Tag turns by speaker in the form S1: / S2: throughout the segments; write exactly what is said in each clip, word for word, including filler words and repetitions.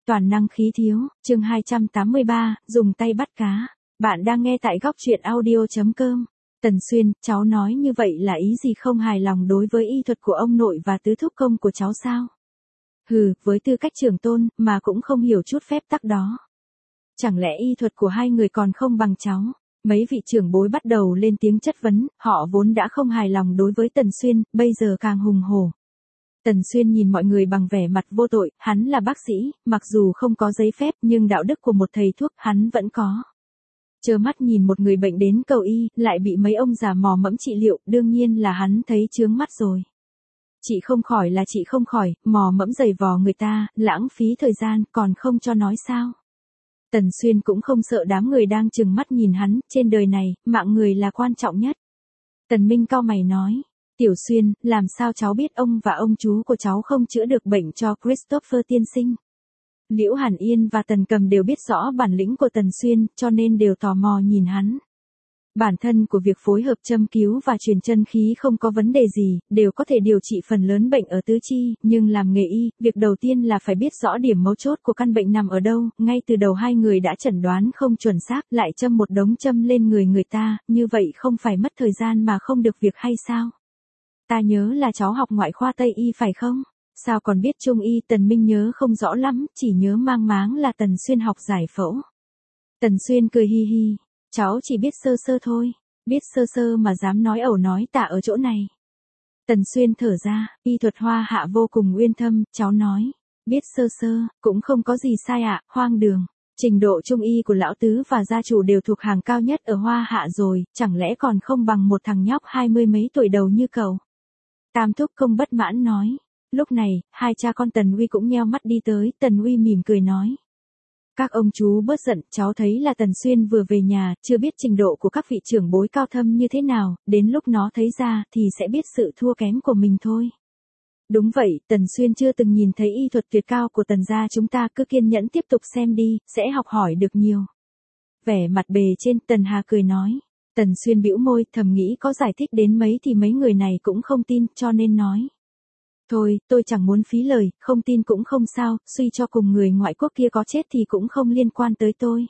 S1: Toàn năng khí thiếu, chương hai trăm tám mươi ba, dùng tay bắt cá. Bạn đang nghe tại góc truyện audio chấm com. Tần Xuyên, cháu nói như vậy là ý gì, không hài lòng đối với y thuật của ông nội và tứ thúc công của cháu sao? Hừ, với tư cách trưởng tôn, mà cũng không hiểu chút phép tắc đó. Chẳng lẽ y thuật của hai người còn không bằng cháu? Mấy vị trưởng bối bắt đầu lên tiếng chất vấn, họ vốn đã không hài lòng đối với Tần Xuyên, bây giờ càng hùng hổ. Tần Xuyên nhìn mọi người bằng vẻ mặt vô tội, hắn là bác sĩ, mặc dù không có giấy phép nhưng đạo đức của một thầy thuốc hắn vẫn có. Trơ mắt nhìn một người bệnh đến cầu y, lại bị mấy ông già mò mẫm trị liệu, đương nhiên là hắn thấy chướng mắt rồi. Chị không khỏi là chị không khỏi, mò mẫm giày vò người ta, lãng phí thời gian, còn không cho nói sao. Tần Xuyên cũng không sợ đám người đang trừng mắt nhìn hắn, trên đời này, mạng người là quan trọng nhất. Tần Minh cau mày nói. Tiểu Xuyên, làm sao cháu biết ông và ông chú của cháu không chữa được bệnh cho Christopher tiên sinh? Liễu Hàn Yên và Tần Cầm đều biết rõ bản lĩnh của Tần Xuyên, cho nên đều tò mò nhìn hắn. Bản thân của việc phối hợp châm cứu và truyền chân khí không có vấn đề gì, đều có thể điều trị phần lớn bệnh ở tứ chi, nhưng làm nghề y, việc đầu tiên là phải biết rõ điểm mấu chốt của căn bệnh nằm ở đâu, ngay từ đầu hai người đã chẩn đoán không chuẩn xác, lại châm một đống châm lên người người ta, như vậy không phải mất thời gian mà không được việc hay sao? Ta nhớ là cháu học ngoại khoa Tây y phải không? Sao còn biết Trung y? Tần Minh nhớ không rõ lắm, chỉ nhớ mang máng là Tần Xuyên học giải phẫu. Tần Xuyên cười hi hi, cháu chỉ biết sơ sơ thôi, biết sơ sơ mà dám nói ẩu nói tả ở chỗ này. Tần Xuyên thở ra, y thuật Hoa Hạ vô cùng uyên thâm, cháu nói, biết sơ sơ, cũng không có gì sai ạ, à, hoang đường. Trình độ Trung y của lão tứ và gia chủ đều thuộc hàng cao nhất ở Hoa Hạ rồi, chẳng lẽ còn không bằng một thằng nhóc hai mươi mấy tuổi đầu như cậu? Tam thúc công bất mãn nói. Lúc này, hai cha con Tần Uy cũng nheo mắt đi tới, Tần Uy mỉm cười nói. Các ông chú bớt giận, cháu thấy là Tần Xuyên vừa về nhà, chưa biết trình độ của các vị trưởng bối cao thâm như thế nào, đến lúc nó thấy ra, thì sẽ biết sự thua kém của mình thôi. Đúng vậy, Tần Xuyên chưa từng nhìn thấy y thuật tuyệt cao của Tần gia chúng ta, cứ kiên nhẫn tiếp tục xem đi, sẽ học hỏi được nhiều. Vẻ mặt bề trên, Tần Hà cười nói. Tần Xuyên bĩu môi, thầm nghĩ có giải thích đến mấy thì mấy người này cũng không tin, cho nên nói. Thôi, tôi chẳng muốn phí lời, không tin cũng không sao, suy cho cùng người ngoại quốc kia có chết thì cũng không liên quan tới tôi.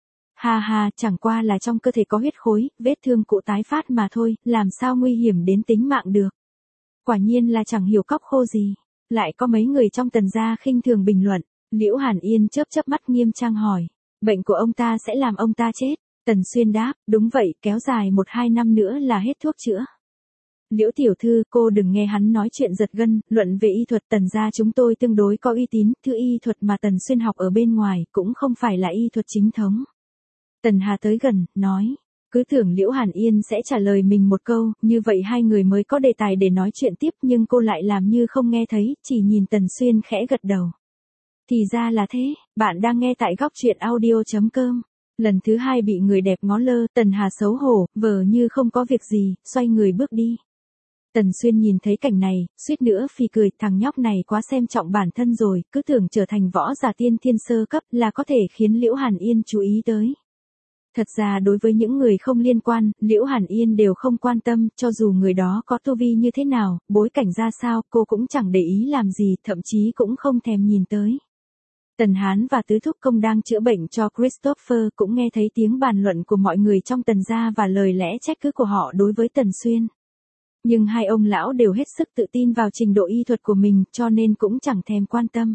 S1: Ha ha, chẳng qua là trong cơ thể có huyết khối, vết thương cụ tái phát mà thôi, làm sao nguy hiểm đến tính mạng được. Quả nhiên là chẳng hiểu cóc khô gì. Lại có mấy người trong Tần gia khinh thường bình luận. Liễu Hàn Yên chớp chớp mắt nghiêm trang hỏi. Bệnh của ông ta sẽ làm ông ta chết. Tần Xuyên đáp, đúng vậy, kéo dài một hai năm nữa là hết thuốc chữa. Liễu tiểu thư, cô đừng nghe hắn nói chuyện giật gân, luận về y thuật Tần gia chúng tôi tương đối có uy tín, thứ y thuật mà Tần Xuyên học ở bên ngoài, cũng không phải là y thuật chính thống. Tần Hà tới gần, nói, cứ tưởng Liễu Hàn Yên sẽ trả lời mình một câu, như vậy hai người mới có đề tài để nói chuyện tiếp, nhưng cô lại làm như không nghe thấy, chỉ nhìn Tần Xuyên khẽ gật đầu. Thì ra là thế, bạn đang nghe tại góc truyện audio chấm com. Lần thứ hai bị người đẹp ngó lơ, Tần Hà xấu hổ, vờ như không có việc gì, xoay người bước đi. Tần Xuyên nhìn thấy cảnh này, suýt nữa phì cười, thằng nhóc này quá xem trọng bản thân rồi, cứ tưởng trở thành võ giả tiên thiên sơ cấp là có thể khiến Liễu Hàn Yên chú ý tới. Thật ra đối với những người không liên quan, Liễu Hàn Yên đều không quan tâm, cho dù người đó có tu vi như thế nào, bối cảnh ra sao, cô cũng chẳng để ý làm gì, thậm chí cũng không thèm nhìn tới. Tần Hán và tứ thúc công đang chữa bệnh cho Christopher cũng nghe thấy tiếng bàn luận của mọi người trong Tần gia và lời lẽ trách cứ của họ đối với Tần Xuyên. Nhưng hai ông lão đều hết sức tự tin vào trình độ y thuật của mình, cho nên cũng chẳng thèm quan tâm.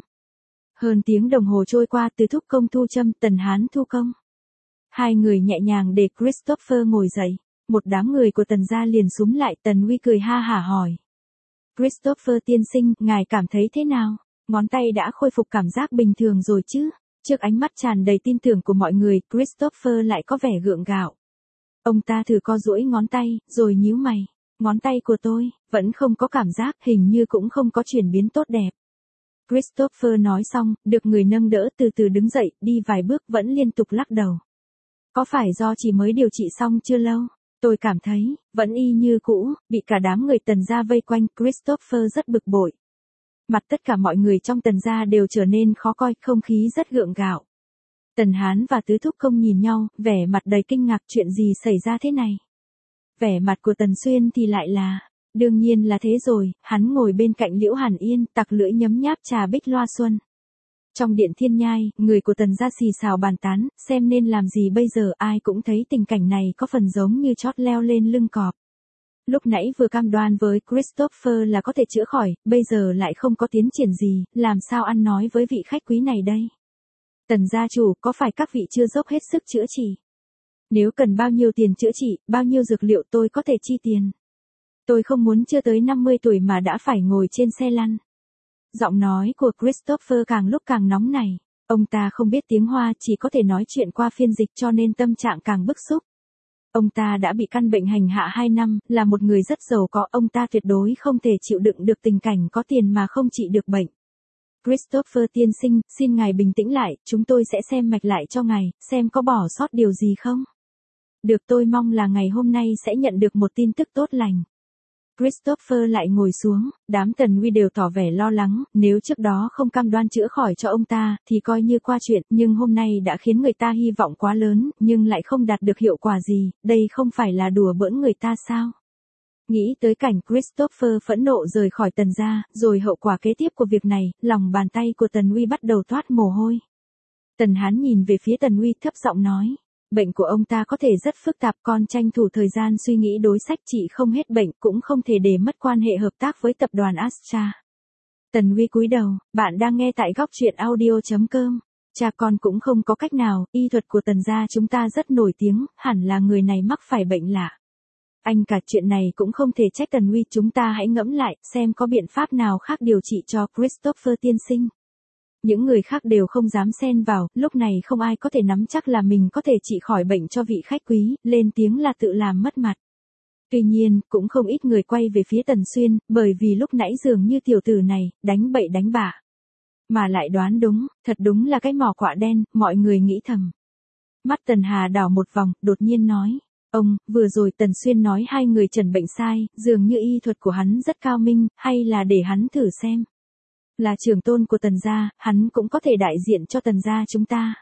S1: Hơn tiếng đồng hồ trôi qua, tứ thúc công thu châm, Tần Hán thu công. Hai người nhẹ nhàng để Christopher ngồi dậy. Một đám người của Tần gia liền xúm lại, Tần Uy cười ha hả hỏi. Christopher tiên sinh, ngài cảm thấy thế nào? Ngón tay đã khôi phục cảm giác bình thường rồi chứ? Trước ánh mắt tràn đầy tin tưởng của mọi người, Christopher lại có vẻ gượng gạo. Ông ta thử co duỗi ngón tay, rồi nhíu mày. Ngón tay của tôi, vẫn không có cảm giác, hình như cũng không có chuyển biến tốt đẹp. Christopher nói xong, được người nâng đỡ từ từ đứng dậy, đi vài bước vẫn liên tục lắc đầu. Có phải do chỉ mới điều trị xong chưa lâu? Tôi cảm thấy, vẫn y như cũ, bị cả đám người Tần gia vây quanh, Christopher rất bực bội. Mặt tất cả mọi người trong Tần gia đều trở nên khó coi, không khí rất gượng gạo. Tần Hán và tứ thúc công nhìn nhau, vẻ mặt đầy kinh ngạc, chuyện gì xảy ra thế này? Vẻ mặt của Tần Xuyên thì lại là, đương nhiên là thế rồi, hắn ngồi bên cạnh Liễu Hàn Yên, tặc lưỡi nhấm nháp trà bích loa xuân. Trong điện thiên nhai, người của Tần gia xì xào bàn tán, xem nên làm gì bây giờ, ai cũng thấy tình cảnh này có phần giống như chót leo lên lưng cọp. Lúc nãy vừa cam đoan với Christopher là có thể chữa khỏi, bây giờ lại không có tiến triển gì, làm sao ăn nói với vị khách quý này đây? Tần gia chủ, có phải các vị chưa dốc hết sức chữa trị? Nếu cần bao nhiêu tiền chữa trị, bao nhiêu dược liệu tôi có thể chi tiền. Tôi không muốn chưa tới năm mươi tuổi mà đã phải ngồi trên xe lăn. Giọng nói của Christopher càng lúc càng nóng nảy. Ông ta không biết tiếng Hoa, chỉ có thể nói chuyện qua phiên dịch cho nên tâm trạng càng bức xúc. Ông ta đã bị căn bệnh hành hạ hai năm, là một người rất giàu có, ông ta tuyệt đối không thể chịu đựng được tình cảnh có tiền mà không trị được bệnh. Christopher tiên sinh, xin ngài bình tĩnh lại, chúng tôi sẽ xem mạch lại cho ngài, xem có bỏ sót điều gì không. Được, tôi mong là ngày hôm nay sẽ nhận được một tin tức tốt lành. Christopher lại ngồi xuống, đám Tần Uy đều tỏ vẻ lo lắng, nếu trước đó không cam đoan chữa khỏi cho ông ta, thì coi như qua chuyện, nhưng hôm nay đã khiến người ta hy vọng quá lớn, nhưng lại không đạt được hiệu quả gì, đây không phải là đùa bỡn người ta sao? Nghĩ tới cảnh Christopher phẫn nộ rời khỏi Tần gia, rồi hậu quả kế tiếp của việc này, lòng bàn tay của Tần Uy bắt đầu toát mồ hôi. Tần Hán nhìn về phía Tần Uy thấp giọng nói. Bệnh của ông ta có thể rất phức tạp, con tranh thủ thời gian suy nghĩ đối sách trị không hết bệnh, cũng không thể để mất quan hệ hợp tác với tập đoàn Astra. Tần Uy cúi đầu, bạn đang nghe tại góc truyện audio chấm com. Cha con cũng không có cách nào, y thuật của Tần gia chúng ta rất nổi tiếng, hẳn là người này mắc phải bệnh lạ. Anh cả chuyện này cũng không thể trách Tần Uy, chúng ta hãy ngẫm lại, xem có biện pháp nào khác điều trị cho Christopher tiên sinh. Những người khác đều không dám xen vào, lúc này không ai có thể nắm chắc là mình có thể trị khỏi bệnh cho vị khách quý, lên tiếng là tự làm mất mặt. Tuy nhiên, cũng không ít người quay về phía Tần Xuyên, bởi vì lúc nãy dường như tiểu tử này, đánh bậy đánh bạ. Mà lại đoán đúng, thật đúng là cái mỏ quạ đen, mọi người nghĩ thầm. Mắt Tần Hà đảo một vòng, đột nhiên nói. Ông, vừa rồi Tần Xuyên nói hai người trần bệnh sai, dường như y thuật của hắn rất cao minh, hay là để hắn thử xem. Là trưởng tôn của Tần gia, hắn cũng có thể đại diện cho Tần gia chúng ta.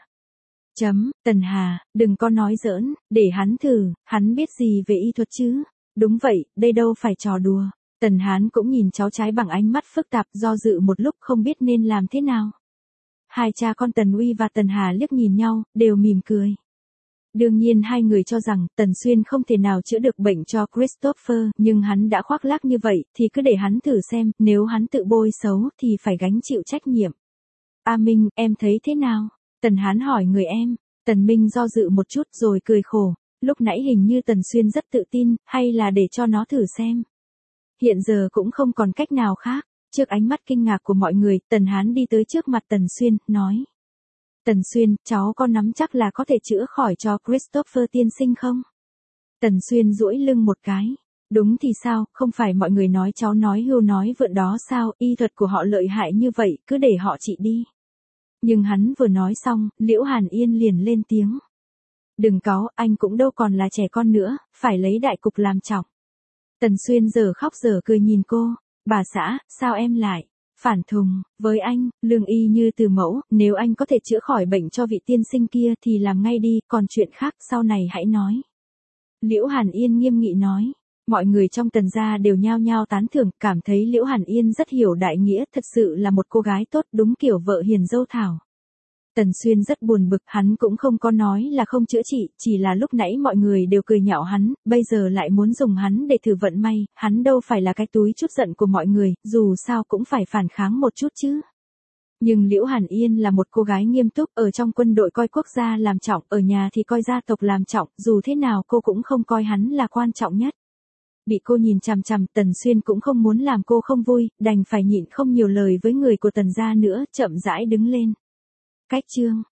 S1: Chấm, Tần Hà, đừng có nói giỡn, để hắn thử, hắn biết gì về y thuật chứ? Đúng vậy, đây đâu phải trò đùa. Tần Hán cũng nhìn cháu trai bằng ánh mắt phức tạp, do dự một lúc không biết nên làm thế nào. Hai cha con Tần Uy và Tần Hà liếc nhìn nhau, đều mỉm cười. Đương nhiên hai người cho rằng Tần Xuyên không thể nào chữa được bệnh cho Christopher, nhưng hắn đã khoác lác như vậy, thì cứ để hắn thử xem, nếu hắn tự bôi xấu thì phải gánh chịu trách nhiệm. A Minh, em thấy thế nào? Tần Hán hỏi người em. Tần Minh do dự một chút rồi cười khổ. Lúc nãy hình như Tần Xuyên rất tự tin, hay là để cho nó thử xem. Hiện giờ cũng không còn cách nào khác. Trước ánh mắt kinh ngạc của mọi người, Tần Hán đi tới trước mặt Tần Xuyên, nói. Tần Xuyên, cháu có nắm chắc là có thể chữa khỏi cho Christopher tiên sinh không? Tần Xuyên duỗi lưng một cái. Đúng thì sao, không phải mọi người nói cháu nói hưu nói vượn đó sao, y thuật của họ lợi hại như vậy, cứ để họ trị đi. Nhưng hắn vừa nói xong, Liễu Hàn Yên liền lên tiếng. Đừng cáu, anh cũng đâu còn là trẻ con nữa, phải lấy đại cục làm trọng. Tần Xuyên giờ khóc giờ cười nhìn cô. Bà xã, sao em lại phản thùng với anh? Lương y như từ mẫu, nếu anh có thể chữa khỏi bệnh cho vị tiên sinh kia thì làm ngay đi, còn chuyện khác sau này hãy nói. Liễu Hàn Yên nghiêm nghị nói. Mọi người trong Tần gia đều nhao nhao tán thưởng, cảm thấy Liễu Hàn Yên rất hiểu đại nghĩa, thật sự là một cô gái tốt, đúng kiểu vợ hiền dâu thảo. Tần Xuyên rất buồn bực, hắn cũng không có nói là không chữa trị, chỉ là lúc nãy mọi người đều cười nhạo hắn, bây giờ lại muốn dùng hắn để thử vận may, hắn đâu phải là cái túi chút giận của mọi người, dù sao cũng phải phản kháng một chút chứ. Nhưng Liễu Hàn Yên là một cô gái nghiêm túc, ở trong quân đội coi quốc gia làm trọng, ở nhà thì coi gia tộc làm trọng, dù thế nào cô cũng không coi hắn là quan trọng nhất. Bị cô nhìn chằm chằm, Tần Xuyên cũng không muốn làm cô không vui, đành phải nhịn không nhiều lời với người của Tần gia nữa, chậm rãi đứng lên. Cách chương